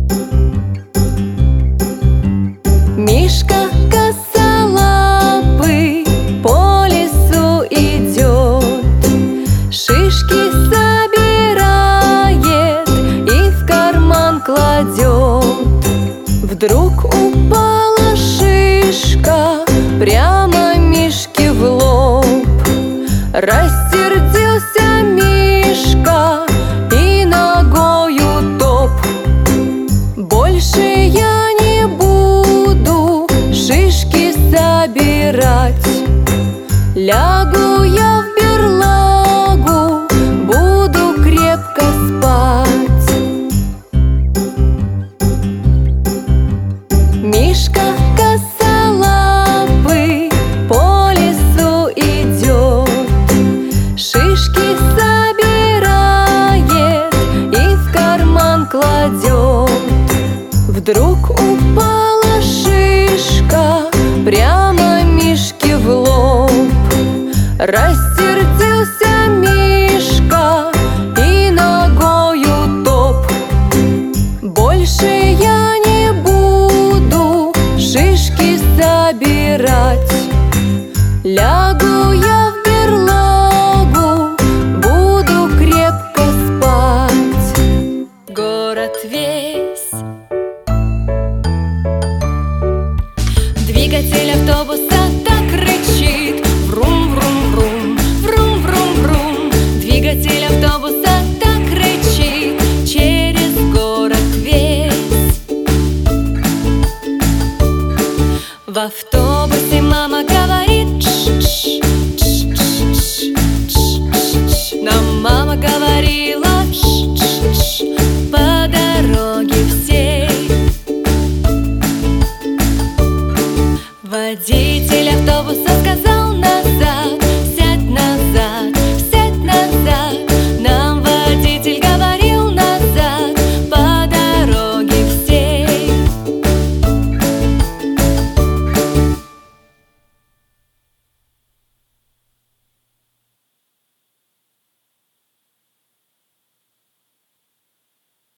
Мишка косолапый по лесу идет, шишки собирает и в карман кладет. Вдруг упала шишка прямо Мишке в лоб. Рассердился Мишка и ногою топ. Больше я не буду шишки собирать. Лягу я в берлагу, буду крепко спать. Мишка косолапый по лесу идет, шишки собирает и в карман кладет. Вдруг упала шишка прямо Мишке в лоб. Рассердился Мишка и ногою топ. Больше я не буду шишки собирать. Лягу я в берлагу, буду крепко спать. Город весь, двигатель автобуса так рычит. Врум-врум-врум, врум-врум-врум. Двигатель автобуса так рычит через город весь. В автобусе